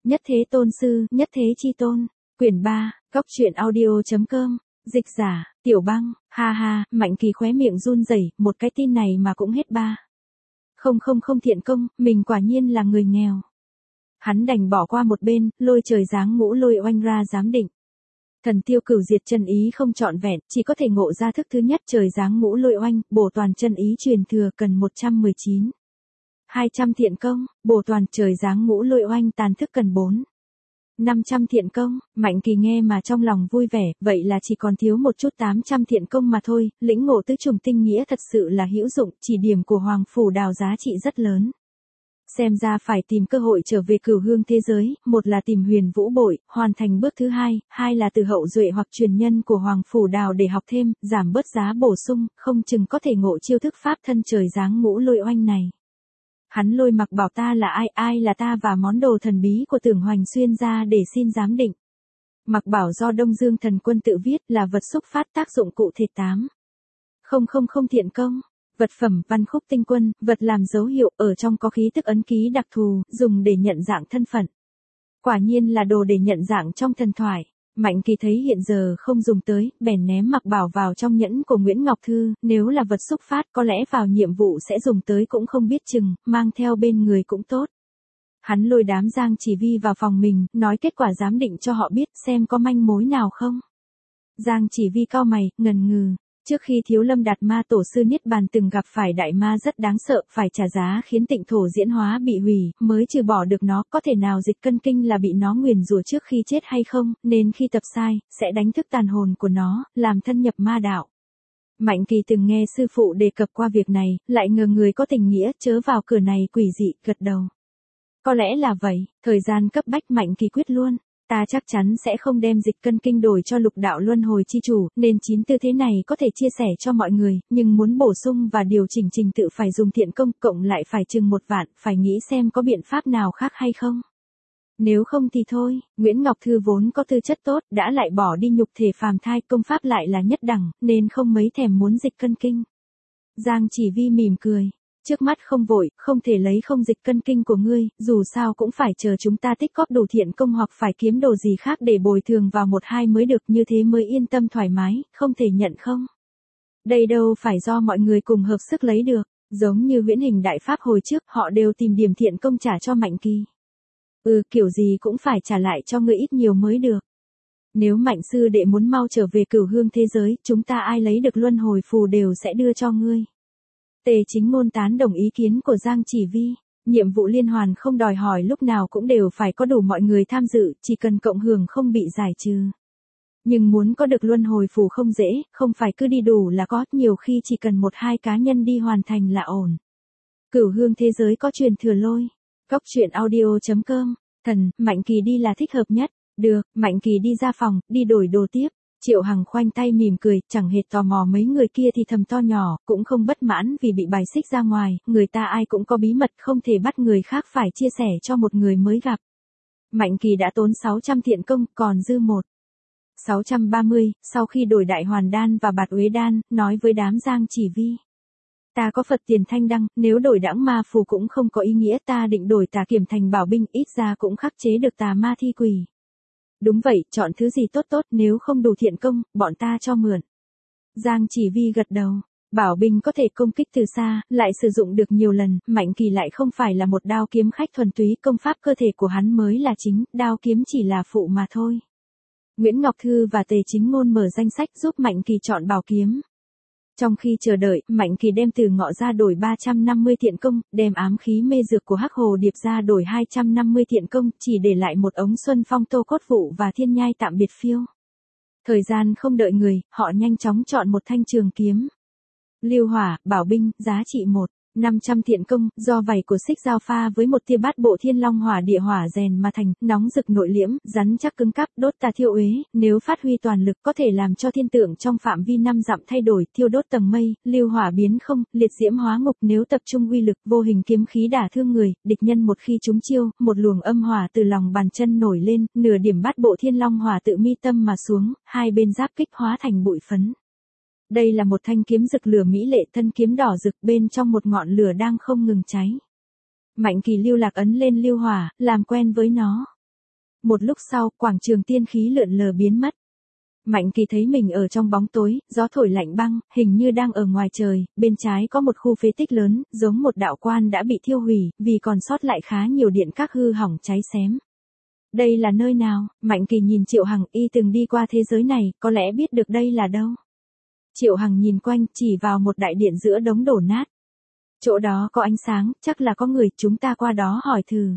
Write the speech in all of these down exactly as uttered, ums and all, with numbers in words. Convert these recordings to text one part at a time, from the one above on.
Nhất Thế Tôn Sư, Nhất Thế Chi Tôn, quyển ba, góc truyện audio chấm com, dịch giả, Tiểu Băng, ha ha, Mạnh Kỳ khóe miệng run rẩy, một cái tin này mà cũng hết ba. Không không không thiện công, mình quả nhiên là người nghèo. Hắn đành bỏ qua một bên, lôi trời giáng ngũ lôi oanh ra giám định. Thần tiêu cửu diệt chân ý không trọn vẹn, chỉ có thể ngộ ra thức thứ nhất trời giáng ngũ lôi oanh, bổ toàn chân ý truyền thừa cần một trăm mười chín. hai trăm thiện công, bổ toàn trời giáng ngũ lôi oanh tàn thức cần bốn. năm trăm thiện công, Mạnh Kỳ nghe mà trong lòng vui vẻ, vậy là chỉ còn thiếu một chút tám trăm thiện công mà thôi, lĩnh ngộ tứ trùng tinh nghĩa thật sự là hữu dụng, chỉ điểm của Hoàng Phủ Đào giá trị rất lớn. Xem ra phải tìm cơ hội trở về cửu hương thế giới, một là tìm huyền vũ bội, hoàn thành bước thứ hai, hai là từ hậu duệ hoặc truyền nhân của Hoàng Phủ Đào để học thêm, giảm bớt giá bổ sung, không chừng có thể ngộ chiêu thức pháp thân trời giáng ngũ lôi oanh này. Hắn lôi mặc bảo ta là ai, ai là ta và món đồ thần bí của Tưởng Hoành Xuyên ra để xin giám định. Mặc bảo do Đông Dương Thần Quân tự viết là vật xúc phát tác dụng cụ thể tám. Không không không thiện công. Vật phẩm văn khúc tinh quân, vật làm dấu hiệu, ở trong có khí tức ấn ký đặc thù, dùng để nhận dạng thân phận. Quả nhiên là đồ để nhận dạng trong thần thoại. Mạnh Kỳ thấy hiện giờ không dùng tới, bèn ném mặc bảo vào trong nhẫn của Nguyễn Ngọc Thư, nếu là vật xúc phát có lẽ vào nhiệm vụ sẽ dùng tới cũng không biết chừng, mang theo bên người cũng tốt. Hắn lôi đám Giang Chỉ Vi vào phòng mình, nói kết quả giám định cho họ biết xem có manh mối nào không. Giang Chỉ Vi cau mày, ngần ngừ. Trước khi Thiếu Lâm Đạt Ma Tổ sư Niết Bàn từng gặp phải đại ma rất đáng sợ, phải trả giá khiến Tịnh Thổ diễn hóa bị hủy, mới trừ bỏ được nó, có thể nào Dịch Cân Kinh là bị nó nguyền rủa trước khi chết hay không, nên khi tập sai, sẽ đánh thức tàn hồn của nó, làm thân nhập ma đạo. Mạnh Kỳ từng nghe sư phụ đề cập qua việc này, lại ngờ người có tình nghĩa, chớ vào cửa này quỷ dị, gật đầu. Có lẽ là vậy, thời gian cấp bách Mạnh Kỳ quyết luôn. Ta chắc chắn sẽ không đem Dịch Cân Kinh đổi cho Lục Đạo Luân Hồi chi chủ, nên chín tư thế này có thể chia sẻ cho mọi người, nhưng muốn bổ sung và điều chỉnh trình tự phải dùng thiện công, cộng lại phải chừng một vạn, phải nghĩ xem có biện pháp nào khác hay không. Nếu không thì thôi, Nguyễn Ngọc Thư vốn có tư chất tốt, đã lại bỏ đi nhục thể phàm thai, công pháp lại là nhất đẳng, nên không mấy thèm muốn Dịch Cân Kinh. Giang Chỉ Vi mỉm cười. Trước mắt không vội, không thể lấy không Dịch Cân Kinh của ngươi, dù sao cũng phải chờ chúng ta tích góp đủ thiện công hoặc phải kiếm đồ gì khác để bồi thường vào một hai mới được, như thế mới yên tâm thoải mái, không thể nhận không. Đây đâu phải do mọi người cùng hợp sức lấy được, giống như Huyễn Hình Đại Pháp hồi trước, họ đều tìm điểm thiện công trả cho Mạnh Kỳ. Ừ, kiểu gì cũng phải trả lại cho ngươi ít nhiều mới được. Nếu Mạnh sư đệ muốn mau trở về cửu hương thế giới, chúng ta ai lấy được luân hồi phù đều sẽ đưa cho ngươi. Tề Chính Ngôn tán đồng ý kiến của Giang Chỉ Vi, nhiệm vụ liên hoàn không đòi hỏi lúc nào cũng đều phải có đủ mọi người tham dự, chỉ cần cộng hưởng không bị giải trừ. Nhưng muốn có được luân hồi phù không dễ, không phải cứ đi đủ là có, nhiều khi chỉ cần một hai cá nhân đi hoàn thành là ổn. Cửu hương thế giới có truyền thừa lôi. Góc truyện audio chấm com, thần, Mạnh Kỳ đi là thích hợp nhất. Được, Mạnh Kỳ đi ra phòng, đi đổi đồ tiếp. Triệu Hằng khoanh tay mỉm cười, chẳng hề tò mò mấy người kia thì thầm to nhỏ, cũng không bất mãn vì bị bài xích ra ngoài, người ta ai cũng có bí mật, không thể bắt người khác phải chia sẻ cho một người mới gặp. Mạnh Kỳ đã tốn sáu trăm thiện công, còn dư một. sáu trăm ba mươi, sau khi đổi Đại Hoàn Đan và Bạt Uế Đan, nói với đám Giang Chỉ Vi. Ta có Phật tiền thanh đăng, nếu đổi đãng ma phù cũng không có ý nghĩa, ta định đổi tà kiểm thành bảo binh, ít ra cũng khắc chế được tà ma thi quỷ. Đúng vậy, chọn thứ gì tốt tốt, nếu không đủ thiện công, bọn ta cho mượn. Giang Chỉ Vi gật đầu. Bảo binh có thể công kích từ xa, lại sử dụng được nhiều lần, Mạnh Kỳ lại không phải là một đao kiếm khách thuần túy, công pháp cơ thể của hắn mới là chính, đao kiếm chỉ là phụ mà thôi. Nguyễn Ngọc Thư và Tề Chính Ngôn mở danh sách giúp Mạnh Kỳ chọn bảo kiếm. Trong khi chờ đợi, Mạnh Kỳ đem Từ Ngọ ra đổi ba trăm năm mươi thiện công, đem ám khí mê dược của Hắc Hồ Điệp ra đổi hai trăm năm mươi thiện công, chỉ để lại một ống Xuân Phong Tô Cốt Vụ và Thiên Nhai Tạm Biệt Phiêu. Thời gian không đợi người, họ nhanh chóng chọn một thanh trường kiếm. Lưu Hỏa, bảo binh, giá trị một. năm trăm thiện công, do vảy của xích dao pha với một tia bát bộ thiên long hỏa địa hỏa rèn mà thành, nóng rực nội liễm, rắn chắc cứng cáp, đốt tà thiêu uế, nếu phát huy toàn lực có thể làm cho thiên tượng trong phạm vi năm dặm thay đổi, thiêu đốt tầng mây, lưu hỏa biến không, liệt diễm hóa ngục, nếu tập trung uy lực, vô hình kiếm khí đả thương người, địch nhân một khi trúng chiêu, một luồng âm hỏa từ lòng bàn chân nổi lên, nửa điểm bát bộ thiên long hỏa tự mi tâm mà xuống, hai bên giáp kích hóa thành bụi phấn. Đây là một thanh kiếm rực lửa mỹ lệ, thân kiếm đỏ rực, bên trong một ngọn lửa đang không ngừng cháy. Mạnh Kỳ lưu lạc ấn lên lưu hỏa, làm quen với nó. Một lúc sau, quảng trường tiên khí lượn lờ biến mất. Mạnh Kỳ thấy mình ở trong bóng tối, gió thổi lạnh băng, hình như đang ở ngoài trời, bên trái có một khu phế tích lớn, giống một đạo quan đã bị thiêu hủy, vì còn sót lại khá nhiều điện các hư hỏng cháy xém. Đây là nơi nào? Mạnh Kỳ nhìn Triệu Hằng, y từng đi qua thế giới này, có lẽ biết được đây là đâu. Triệu Hằng nhìn quanh, chỉ vào một đại điện giữa đống đổ nát. Chỗ đó có ánh sáng, chắc là có người, chúng ta qua đó hỏi thử.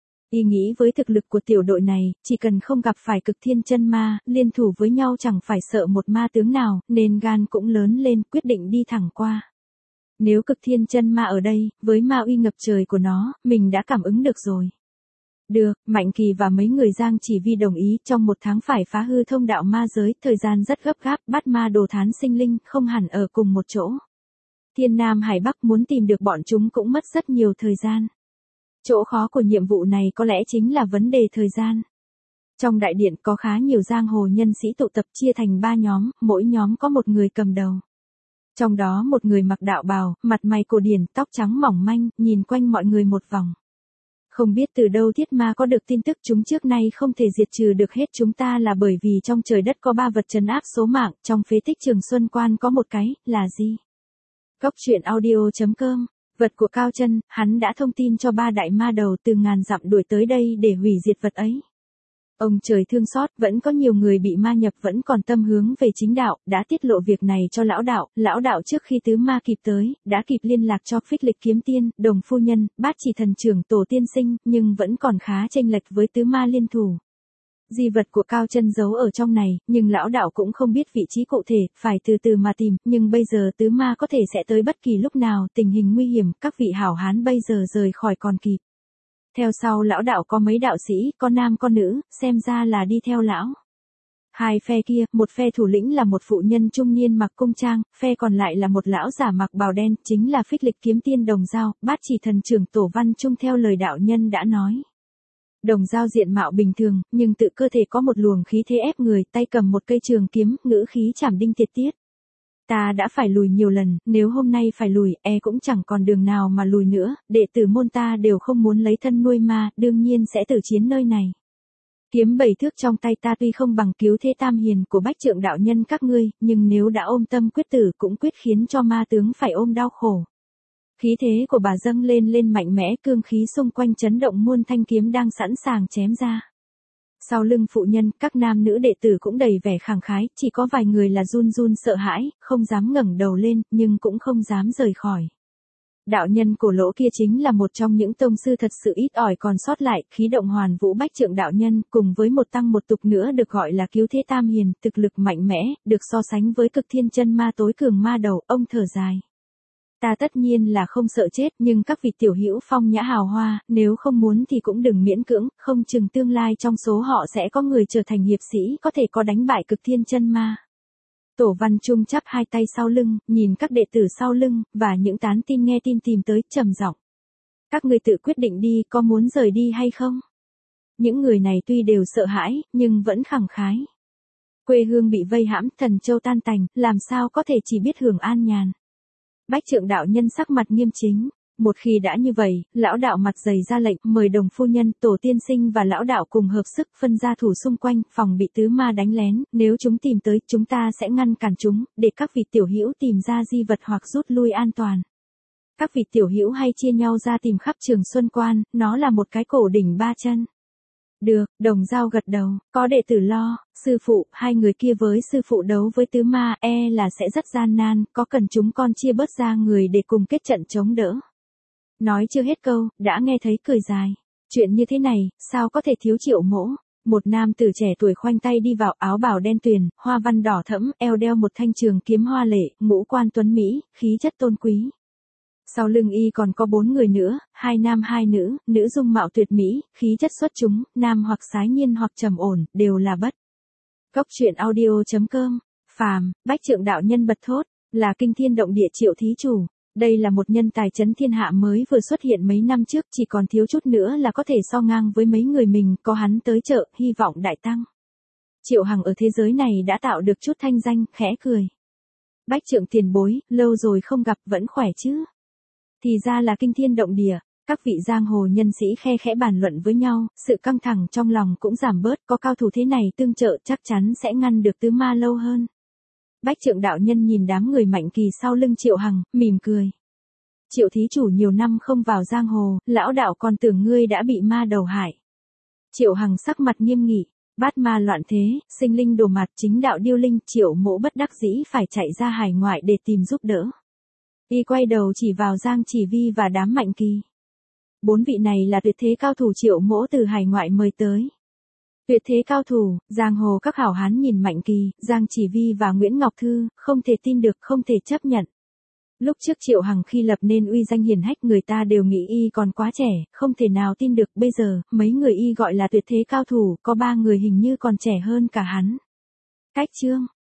Y nghĩ với thực lực của tiểu đội này, chỉ cần không gặp phải cực thiên chân ma, liên thủ với nhau chẳng phải sợ một ma tướng nào, nên gan cũng lớn lên, quyết định đi thẳng qua. Nếu cực thiên chân ma ở đây, với ma uy ngập trời của nó, mình đã cảm ứng được rồi. Được, Mạnh Kỳ và mấy người Giang Chỉ Vi đồng ý, trong một tháng phải phá hư thông đạo ma giới, thời gian rất gấp gáp, bắt ma đồ thán sinh linh, không hẳn ở cùng một chỗ. Thiên Nam Hải Bắc muốn tìm được bọn chúng cũng mất rất nhiều thời gian. Chỗ khó của nhiệm vụ này có lẽ chính là vấn đề thời gian. Trong đại điện có khá nhiều giang hồ nhân sĩ tụ tập chia thành ba nhóm, mỗi nhóm có một người cầm đầu. Trong đó một người mặc đạo bào, mặt mày cổ điển, tóc trắng mỏng manh, nhìn quanh mọi người một vòng. Không biết từ đâu thiết ma có được tin tức chúng trước nay không thể diệt trừ được hết chúng ta là bởi vì trong trời đất có ba vật trấn áp số mạng, trong phế tích Trường Xuân Quan có một cái, là gì? Cốc truyện audio chấm com. Vật của Cao Chân, hắn đã thông tin cho ba đại ma đầu từ ngàn dặm đuổi tới đây để hủy diệt vật ấy. Ông trời thương xót, vẫn có nhiều người bị ma nhập vẫn còn tâm hướng về chính đạo, đã tiết lộ việc này cho lão đạo, lão đạo trước khi tứ ma kịp tới, đã kịp liên lạc cho Phích Lịch Kiếm Tiên, Đồng Phu Nhân, Bát Chỉ Thần Trưởng Tổ Tiên Sinh, nhưng vẫn còn khá chênh lệch với tứ ma liên thủ. Di vật của Cao Chân giấu ở trong này, nhưng lão đạo cũng không biết vị trí cụ thể, phải từ từ mà tìm, nhưng bây giờ tứ ma có thể sẽ tới bất kỳ lúc nào, tình hình nguy hiểm, các vị hảo hán bây giờ rời khỏi còn kịp. Theo sau lão đạo có mấy đạo sĩ, có nam có nữ, xem ra là đi theo lão. Hai phe kia, một phe thủ lĩnh là một phụ nhân trung niên mặc cung trang, phe còn lại là một lão giả mặc bào đen, chính là Phích Lịch Kiếm Tiên Đồng Dao, Bát Chỉ Thần Trưởng Tổ Văn Trung theo lời đạo nhân đã nói. Đồng Dao diện mạo bình thường, nhưng tự cơ thể có một luồng khí thế ép người, tay cầm một cây trường kiếm, ngữ khí chảm đinh tiệt tiết. Ta đã phải lùi nhiều lần, nếu hôm nay phải lùi, e cũng chẳng còn đường nào mà lùi nữa, đệ tử môn ta đều không muốn lấy thân nuôi ma, đương nhiên sẽ tử chiến nơi này. Kiếm bảy thước trong tay ta tuy không bằng cứu thế tam hiền của Bách Trượng đạo nhân các ngươi, nhưng nếu đã ôm tâm quyết tử cũng quyết khiến cho ma tướng phải ôm đau khổ. Khí thế của bà dâng lên lên mạnh mẽ, cương khí xung quanh chấn động, muôn thanh kiếm đang sẵn sàng chém ra. Sau lưng phụ nhân, các nam nữ đệ tử cũng đầy vẻ khẳng khái, chỉ có vài người là run run sợ hãi, không dám ngẩng đầu lên, nhưng cũng không dám rời khỏi. Đạo nhân cổ lỗ kia chính là một trong những tông sư thật sự ít ỏi còn sót lại, khí động hoàn vũ Bách Trượng đạo nhân, cùng với một tăng một tục nữa được gọi là cứu thế tam hiền, thực lực mạnh mẽ, được so sánh với cực thiên chân ma tối cường ma đầu, ông thở dài. Ta tất nhiên là không sợ chết, nhưng các vị tiểu hữu phong nhã hào hoa, nếu không muốn thì cũng đừng miễn cưỡng, không chừng tương lai trong số họ sẽ có người trở thành hiệp sĩ, có thể có đánh bại cực thiên chân ma. Tổ Văn Trung chắp hai tay sau lưng, nhìn các đệ tử sau lưng, và những tán tin nghe tin tìm tới, trầm giọng. Các ngươi tự quyết định đi, có muốn rời đi hay không? Những người này tuy đều sợ hãi, nhưng vẫn khẳng khái. Quê hương bị vây hãm, thần châu tan tành, làm sao có thể chỉ biết hưởng an nhàn. Bách Trượng đạo nhân sắc mặt nghiêm chính. Một khi đã như vậy, lão đạo mặt dày ra lệnh, mời Đồng Phu Nhân, Tổ Tiên Sinh và lão đạo cùng hợp sức, phân ra thủ xung quanh, phòng bị tứ ma đánh lén, nếu chúng tìm tới, chúng ta sẽ ngăn cản chúng, để các vị tiểu hữu tìm ra di vật hoặc rút lui an toàn. Các vị tiểu hữu hay chia nhau ra tìm khắp Trường Xuân Quan, nó là một cái cổ đỉnh ba chân. Được, Đồng Dao gật đầu, có đệ tử lo, sư phụ, hai người kia với sư phụ đấu với tứ ma, e là sẽ rất gian nan, có cần chúng con chia bớt ra người để cùng kết trận chống đỡ. Nói chưa hết câu, đã nghe thấy cười dài. Chuyện như thế này, sao có thể thiếu Triệu Mỗ? Một nam tử trẻ tuổi khoanh tay đi vào, áo bào đen tuyền, hoa văn đỏ thẫm, eo đeo một thanh trường kiếm hoa lệ, ngũ quan tuấn mỹ, khí chất tôn quý. Sau lưng y còn có bốn người nữa, hai nam hai nữ, nữ dung mạo tuyệt mỹ, khí chất xuất chúng, nam hoặc sái nhiên hoặc trầm ổn, đều là bất. Cốc truyện audio chấm com. Phàm, Bách Trượng đạo nhân bật thốt, là kinh thiên động địa Triệu thí chủ. Đây là một nhân tài chấn thiên hạ mới vừa xuất hiện mấy năm trước, chỉ còn thiếu chút nữa là có thể so ngang với mấy người mình, có hắn tới chợ, hy vọng đại tăng. Triệu Hằng ở thế giới này đã tạo được chút thanh danh, khẽ cười. Bách Trượng tiền bối, lâu rồi không gặp, vẫn khỏe chứ? Thì ra là kinh thiên động địa, Các vị giang hồ nhân sĩ khe khẽ bàn luận với nhau, sự căng thẳng trong lòng cũng giảm bớt, có cao thủ thế này tương trợ chắc chắn sẽ ngăn được tứ ma lâu hơn. Bách Trượng đạo nhân nhìn đám người Mạnh Kỳ sau lưng Triệu Hằng, mỉm cười. Triệu thí chủ nhiều năm không vào giang hồ, lão đạo còn tưởng ngươi đã bị ma đầu hại. Triệu Hằng sắc mặt nghiêm nghị, bát ma loạn thế, sinh linh đổ mặt, chính đạo điêu linh, Triệu Mỗ bất đắc dĩ phải chạy ra hải ngoại để tìm giúp đỡ. Y quay đầu chỉ vào Giang Chỉ Vi và đám Mạnh Kỳ. Bốn vị này là tuyệt thế cao thủ Triệu Mỗ từ hải ngoại mời tới. Tuyệt thế cao thủ, giang hồ các hảo hán nhìn Mạnh Kỳ, Giang Chỉ Vi và Nguyễn Ngọc Thư, không thể tin được, không thể chấp nhận. Lúc trước Triệu Hằng khi lập nên uy danh hiển hách người ta đều nghĩ y còn quá trẻ, không thể nào tin được, bây giờ, mấy người y gọi là tuyệt thế cao thủ, có ba người hình như còn trẻ hơn cả hắn. Cách chương